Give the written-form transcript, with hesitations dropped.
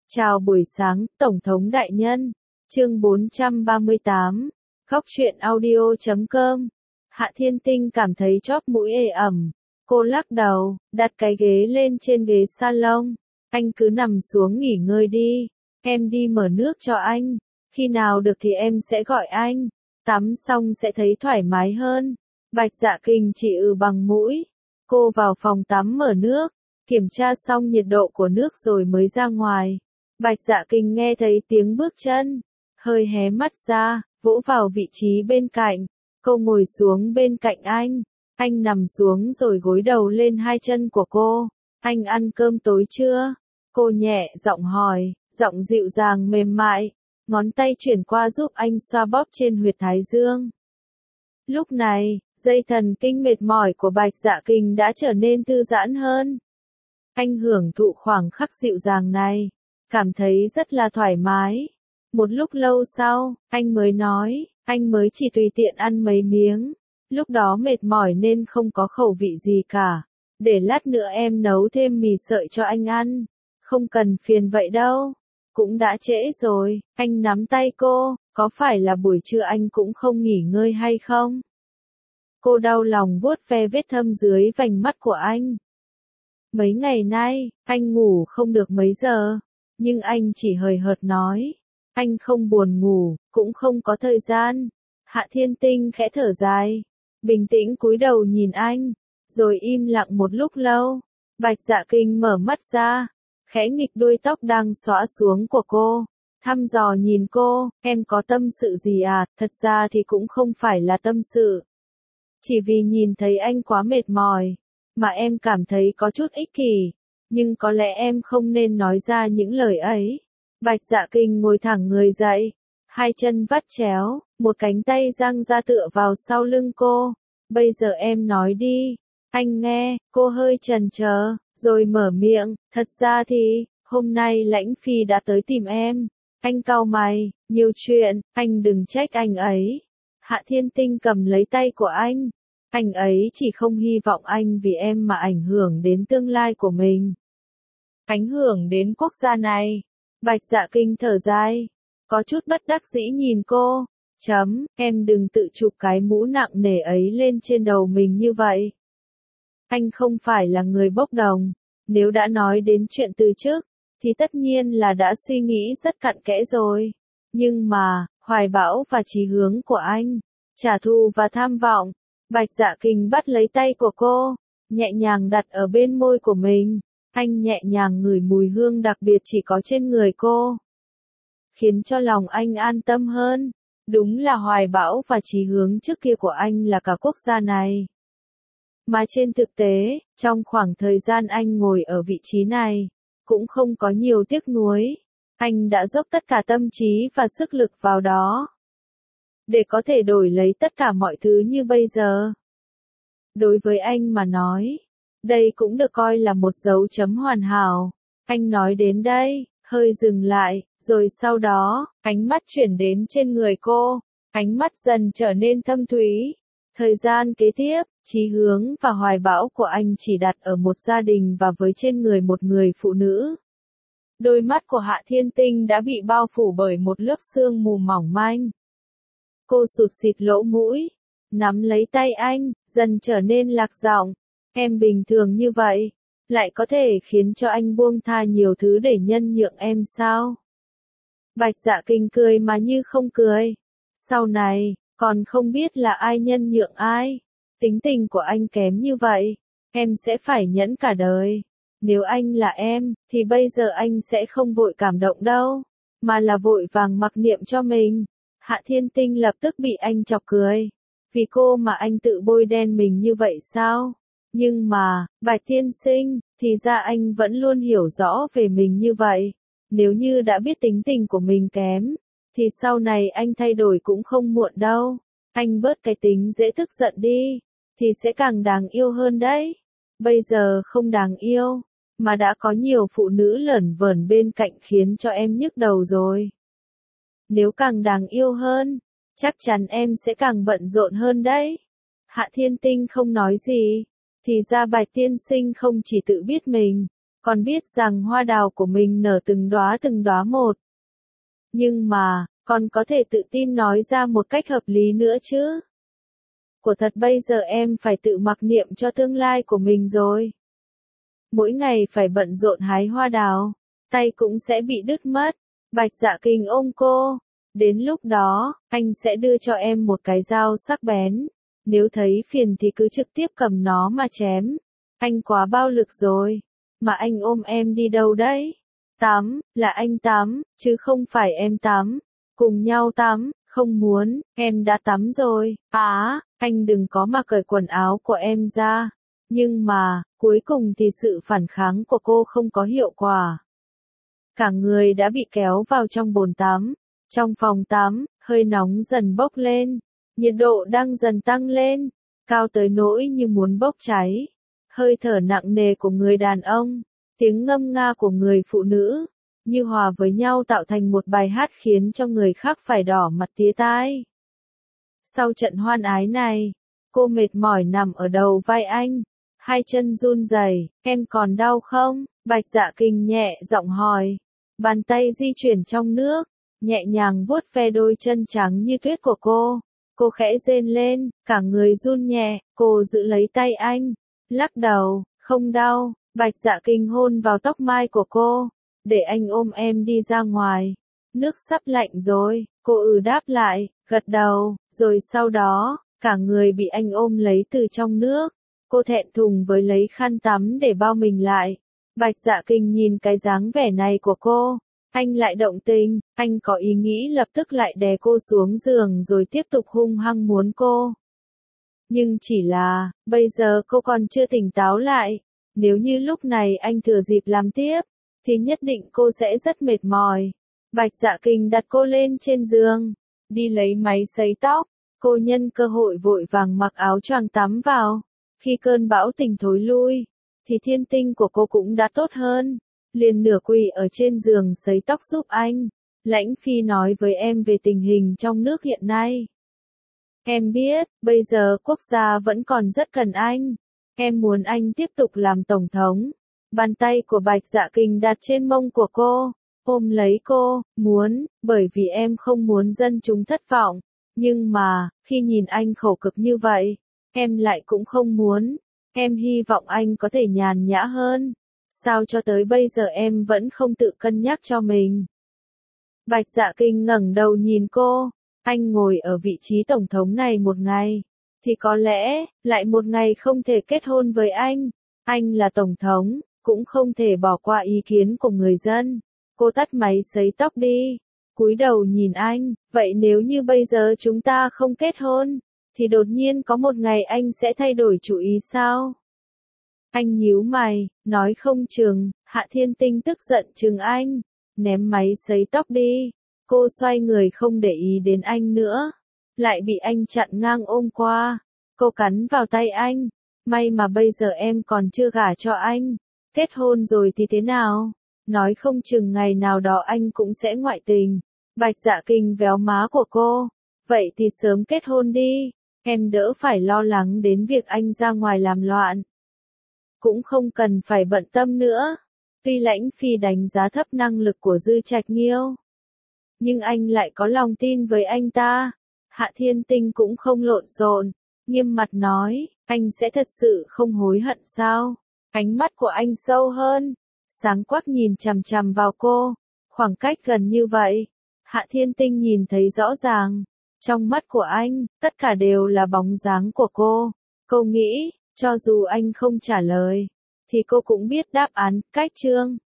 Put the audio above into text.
Chào buổi sáng, Tổng thống đại nhân. Chương 438. Góc truyện audio.com. Hạ Thiên Tinh cảm thấy chóp mũi ê ẩm. Cô lắc đầu, đặt cái ghế lên trên ghế salon. Anh cứ nằm xuống nghỉ ngơi đi. Em đi mở nước cho anh. Khi nào được thì em sẽ gọi anh. Tắm xong sẽ thấy thoải mái hơn. Bạch Dạ Kình chỉ bằng mũi. Cô vào phòng tắm mở nước. Kiểm tra xong nhiệt độ của nước rồi mới ra ngoài. Bạch Dạ Kình nghe thấy tiếng bước chân, hơi hé mắt ra, vỗ vào vị trí bên cạnh. Cô ngồi xuống bên cạnh anh nằm xuống rồi gối đầu lên hai chân của cô. Anh ăn cơm tối chưa? Cô nhẹ giọng hỏi, giọng dịu dàng mềm mại, ngón tay chuyển qua giúp anh xoa bóp trên huyệt thái dương. Lúc này, dây thần kinh mệt mỏi của Bạch Dạ Kình đã trở nên thư giãn hơn. Anh hưởng thụ khoảng khắc dịu dàng này, cảm thấy rất là thoải mái. Một lúc lâu sau, anh mới nói, anh mới chỉ tùy tiện ăn mấy miếng. Lúc đó mệt mỏi nên không có khẩu vị gì cả. Để lát nữa em nấu thêm mì sợi cho anh ăn. Không cần phiền vậy đâu. Cũng đã trễ rồi, anh nắm tay cô, có phải là buổi trưa anh cũng không nghỉ ngơi hay không? Cô đau lòng vuốt ve vết thâm dưới vành mắt của anh. Mấy ngày nay, anh ngủ không được mấy giờ. Nhưng anh chỉ hời hợt nói. Anh không buồn ngủ, cũng không có thời gian. Hạ Thiên Tinh khẽ thở dài. Bình tĩnh cúi đầu nhìn anh. Rồi im lặng một lúc lâu. Bạch Dạ Kình mở mắt ra. Khẽ nghịch đuôi tóc đang xõa xuống của cô. Thăm dò nhìn cô, em có tâm sự gì à? Thật ra thì cũng không phải là tâm sự. Chỉ vì nhìn thấy anh quá mệt mỏi. Mà em cảm thấy có chút ích kỷ. Nhưng có lẽ em không nên nói ra những lời ấy. Bạch Dạ Kình ngồi thẳng người dậy. Hai chân vắt chéo, một cánh tay dang ra tựa vào sau lưng cô. Bây giờ em nói đi. Anh nghe, cô hơi chần chờ, rồi mở miệng. Thật ra thì, hôm nay Lãnh Phi đã tới tìm em. Anh cau mày, nhiều chuyện, anh đừng trách anh ấy. Hạ Thiên Tinh cầm lấy tay của anh. Anh ấy chỉ không hy vọng anh vì em mà ảnh hưởng đến tương lai của mình. Ảnh hưởng đến quốc gia này. Bạch Dạ Kình thở dài. Có chút bất đắc dĩ nhìn cô. Em đừng tự chụp cái mũ nặng nề ấy lên trên đầu mình như vậy. Anh không phải là người bốc đồng. Nếu đã nói đến chuyện từ chức, thì tất nhiên là đã suy nghĩ rất cặn kẽ rồi. Nhưng mà, hoài bão và chí hướng của anh, trả thù và tham vọng. Bạch Dạ Kình bắt lấy tay của cô, nhẹ nhàng đặt ở bên môi của mình. Anh nhẹ nhàng ngửi mùi hương đặc biệt chỉ có trên người cô. Khiến cho lòng anh an tâm hơn. Đúng là hoài bão và chí hướng trước kia của anh là cả quốc gia này. Mà trên thực tế, trong khoảng thời gian anh ngồi ở vị trí này, cũng không có nhiều tiếc nuối. Anh đã dốc tất cả tâm trí và sức lực vào đó. Để có thể đổi lấy tất cả mọi thứ như bây giờ. Đối với anh mà nói, đây cũng được coi là một dấu chấm hoàn hảo. Anh nói đến đây, hơi dừng lại, rồi sau đó, ánh mắt chuyển đến trên người cô. Ánh mắt dần trở nên thâm thúy. Thời gian kế tiếp, chí hướng và hoài bão của anh chỉ đặt ở một gia đình và với trên người một người phụ nữ. Đôi mắt của Hạ Thiên Tinh đã bị bao phủ bởi một lớp sương mù mỏng manh. Cô sụt sịt lỗ mũi, nắm lấy tay anh, dần trở nên lạc giọng. Em bình thường như vậy, lại có thể khiến cho anh buông tha nhiều thứ để nhân nhượng em sao? Bạch Dạ Kình cười mà như không cười. Sau này, còn không biết là ai nhân nhượng ai. Tính tình của anh kém như vậy, em sẽ phải nhẫn cả đời. Nếu anh là em, thì bây giờ anh sẽ không vội cảm động đâu, mà là vội vàng mặc niệm cho mình. Hạ Thiên Tinh lập tức bị anh chọc cười. Vì cô mà anh tự bôi đen mình như vậy sao? Nhưng mà, Bạch Tiên Sinh, thì ra anh vẫn luôn hiểu rõ về mình như vậy. Nếu như đã biết tính tình của mình kém, thì sau này anh thay đổi cũng không muộn đâu. Anh bớt cái tính dễ tức giận đi, thì sẽ càng đáng yêu hơn đấy. Bây giờ không đáng yêu, mà đã có nhiều phụ nữ lởn vởn bên cạnh khiến cho em nhức đầu rồi. Nếu càng đáng yêu hơn, chắc chắn em sẽ càng bận rộn hơn đấy. Hạ Thiên Tinh không nói gì. Thì ra Bạch Tiên Sinh không chỉ tự biết mình, Còn biết rằng hoa đào của mình nở từng đóa một. Nhưng mà, con có thể tự tin nói ra một cách hợp lý nữa chứ? Của thật bây giờ em phải tự mặc niệm cho tương lai của mình rồi. Mỗi ngày phải bận rộn hái hoa đào, tay cũng sẽ bị đứt mất. Bạch Dạ Kinh ôm cô. Đến lúc đó, anh sẽ đưa cho em một cái dao sắc bén. Nếu thấy phiền thì cứ trực tiếp cầm nó mà chém. Anh quá bao lực rồi. Mà anh ôm em đi đâu đấy? Tắm, là anh tắm, chứ không phải em tắm. Cùng nhau tắm, không muốn, em đã tắm rồi. Anh đừng có mà cởi quần áo của em ra. Nhưng mà, cuối cùng thì sự phản kháng của cô không có hiệu quả. Cả người đã bị kéo vào trong bồn tắm. Trong phòng tắm, hơi nóng dần bốc lên. Nhiệt độ đang dần tăng lên, cao tới nỗi như muốn bốc cháy. Hơi thở nặng nề của người đàn ông, tiếng ngâm nga của người phụ nữ, như hòa với nhau tạo thành một bài hát khiến cho người khác phải đỏ mặt tía tai. Sau trận hoan ái này, cô mệt mỏi nằm ở đầu vai anh, hai chân run rẩy. Em còn đau không? Bạch Dạ Kinh nhẹ giọng hỏi. Bàn tay di chuyển trong nước, nhẹ nhàng vuốt ve đôi chân trắng như tuyết của cô. Cô khẽ rên lên, cả người run nhẹ, cô giữ lấy tay anh, lắc đầu, không đau. Bạch Dạ Kinh hôn vào tóc mai của cô, để anh ôm em đi ra ngoài. Nước sắp lạnh rồi, cô đáp lại, gật đầu, rồi sau đó, cả người bị anh ôm lấy từ trong nước. Cô thẹn thùng với lấy khăn tắm để bao mình lại. Bạch Dạ Kinh nhìn cái dáng vẻ này của cô. Anh lại động tình, anh có ý nghĩ lập tức lại đè cô xuống giường rồi tiếp tục hung hăng muốn cô. Nhưng chỉ là, bây giờ cô còn chưa tỉnh táo lại. Nếu như lúc này anh thừa dịp làm tiếp, thì nhất định cô sẽ rất mệt mỏi. Bạch Dạ Kinh đặt cô lên trên giường, đi lấy máy sấy tóc. Cô nhân cơ hội vội vàng mặc áo choàng tắm vào. Khi cơn bão tình thối lui, thì thiên tinh của cô cũng đã tốt hơn. Liền nửa quỳ ở trên giường sấy tóc giúp anh. Lãnh Phi nói với em về tình hình trong nước hiện nay. Em biết, bây giờ quốc gia vẫn còn rất cần anh. Em muốn anh tiếp tục làm tổng thống. Bàn tay của Bạch Dạ Kinh đặt trên mông của cô, ôm lấy cô, muốn, bởi vì em không muốn dân chúng thất vọng. Nhưng mà, khi nhìn anh khổ cực như vậy, em lại cũng không muốn. Em hy vọng anh có thể nhàn nhã hơn. Sao cho tới bây giờ em vẫn không tự cân nhắc cho mình? Bạch Dạ Kinh ngẩng đầu nhìn cô. Anh ngồi ở vị trí tổng thống này một ngày, thì có lẽ, lại một ngày không thể kết hôn với anh. Anh là tổng thống, cũng không thể bỏ qua ý kiến của người dân. Cô tắt máy sấy tóc đi, cúi đầu nhìn anh. Vậy nếu như bây giờ chúng ta không kết hôn, thì đột nhiên có một ngày anh sẽ thay đổi chủ ý sao? Anh nhíu mày, nói không chừng. Hạ Thiên Tinh tức giận chừng anh, ném máy sấy tóc đi. Cô xoay người không để ý đến anh nữa, lại bị anh chặn ngang ôm qua. Cô cắn vào tay anh, may mà bây giờ em còn chưa gả cho anh. Kết hôn rồi thì thế nào? Nói không chừng ngày nào đó anh cũng sẽ ngoại tình. Bạch Dạ Kinh véo má của cô. Vậy thì sớm kết hôn đi, em đỡ phải lo lắng đến việc anh ra ngoài làm loạn. Cũng không cần phải bận tâm nữa. Tuy Lãnh Phi đánh giá thấp năng lực của Dư Trạch Nghiêu, nhưng anh lại có lòng tin với anh ta. Hạ Thiên Tinh cũng không lộn xộn, nghiêm mặt nói, anh sẽ thật sự không hối hận sao? Ánh mắt của anh sâu hơn, sáng quắc nhìn chằm chằm vào cô, khoảng cách gần như vậy. Hạ Thiên Tinh nhìn thấy rõ ràng, trong mắt của anh, tất cả đều là bóng dáng của cô. Cô nghĩ, cho dù anh không trả lời, thì cô cũng biết đáp án. Cách chương